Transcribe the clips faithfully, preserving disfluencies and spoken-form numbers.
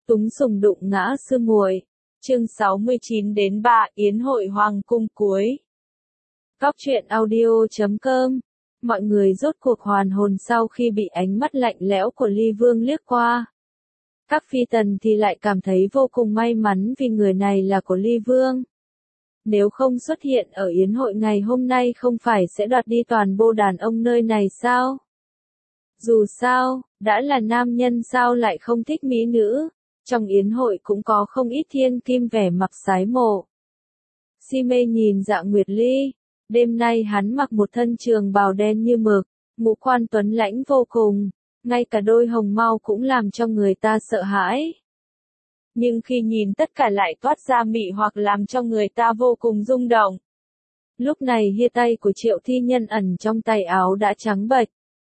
Túng sùng đụng ngã sư muội. Chương sáu mươi chín đến ba Yến hội hoàng cung cuối. Góc truyện audio chấm com. Mọi người rốt cuộc hoàn hồn sau khi bị ánh mắt lạnh lẽo của Ly Vương liếc qua. Các phi tần thì lại cảm thấy vô cùng may mắn vì người này là của Ly Vương. Nếu không xuất hiện ở yến hội ngày hôm nay không phải sẽ đoạt đi toàn bộ đàn ông nơi này sao? Dù sao, đã là nam nhân sao lại không thích mỹ nữ, trong yến hội cũng có không ít thiên kim vẻ mặt sái mộ. Si mê nhìn Dạ Nguyệt Ly, đêm nay hắn mặc một thân trường bào đen như mực, ngũ quan tuấn lãnh vô cùng, ngay cả đôi hồng mau cũng làm cho người ta sợ hãi. Nhưng khi nhìn tất cả lại toát ra mị hoặc làm cho người ta vô cùng rung động. Lúc này hia tay của Triệu Thi Nhân ẩn trong tay áo đã trắng bệch.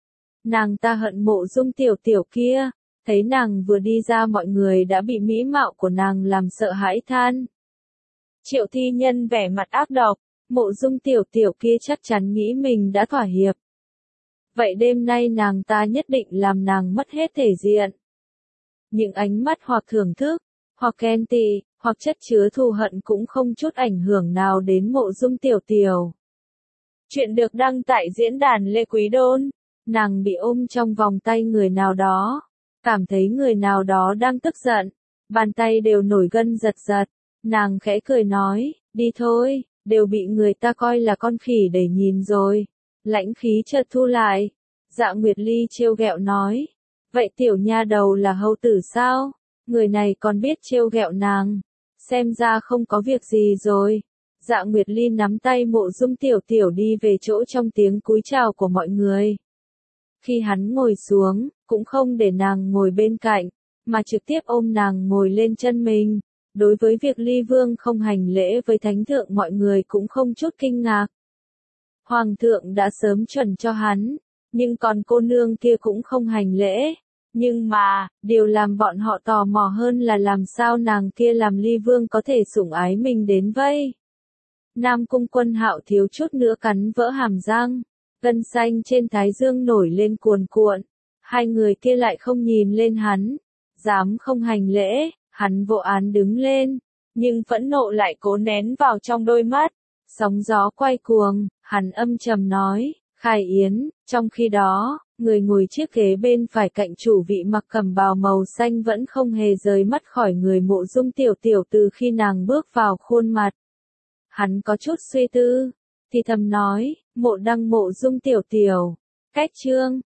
Nàng ta hận Mộ Dung tiểu tiểu kia, thấy nàng vừa đi ra mọi người đã bị mỹ mạo của nàng làm sợ hãi than. Triệu Thi Nhân vẻ mặt ác độc, Mộ Dung tiểu tiểu kia chắc chắn nghĩ mình đã thỏa hiệp. Vậy đêm nay nàng ta nhất định làm nàng mất hết thể diện. Những ánh mắt hoặc thưởng thức, hoặc ghen tị, hoặc chất chứa thù hận cũng không chút ảnh hưởng nào đến Mộ Dung tiểu tiểu. Chuyện được đăng tại diễn đàn Lê Quý Đôn. Nàng bị ôm trong vòng tay người nào đó, cảm thấy người nào đó đang tức giận, bàn tay đều nổi gân giật giật, nàng khẽ cười nói, đi thôi, đều bị người ta coi là con khỉ để nhìn rồi. Lãnh khí chợt thu lại, Dạ Nguyệt Ly trêu ghẹo nói, vậy tiểu nha đầu là hầu tử sao? Người này còn biết trêu ghẹo nàng, xem ra không có việc gì rồi. Dạ Nguyệt Ly nắm tay Mộ Dung tiểu tiểu đi về chỗ trong tiếng cúi chào của mọi người. Khi hắn ngồi xuống, cũng không để nàng ngồi bên cạnh, mà trực tiếp ôm nàng ngồi lên chân mình. Đối với việc Ly Vương không hành lễ với thánh thượng mọi người cũng không chút kinh ngạc. Hoàng thượng đã sớm chuẩn cho hắn, nhưng còn cô nương kia cũng không hành lễ. Nhưng mà, điều làm bọn họ tò mò hơn là làm sao nàng kia làm Ly Vương có thể sủng ái mình đến vây. Nam Cung Quân Hạo thiếu chút nữa cắn vỡ hàm răng. Gân xanh trên thái dương nổi lên cuồn cuộn, hai người kia lại không nhìn lên hắn, dám không hành lễ, hắn vô án đứng lên, nhưng phẫn nộ lại cố nén vào trong đôi mắt, sóng gió quay cuồng, hắn âm trầm nói, khai yến, trong khi đó, người ngồi chiếc ghế bên phải cạnh chủ vị mặc cẩm bào màu xanh vẫn không hề rời mắt khỏi người Mộ Dung tiểu tiểu từ khi nàng bước vào khuôn mặt. Hắn có chút suy tư, thì thầm nói, Mộ Đăng Mộ Dung tiểu tiểu, cách chương,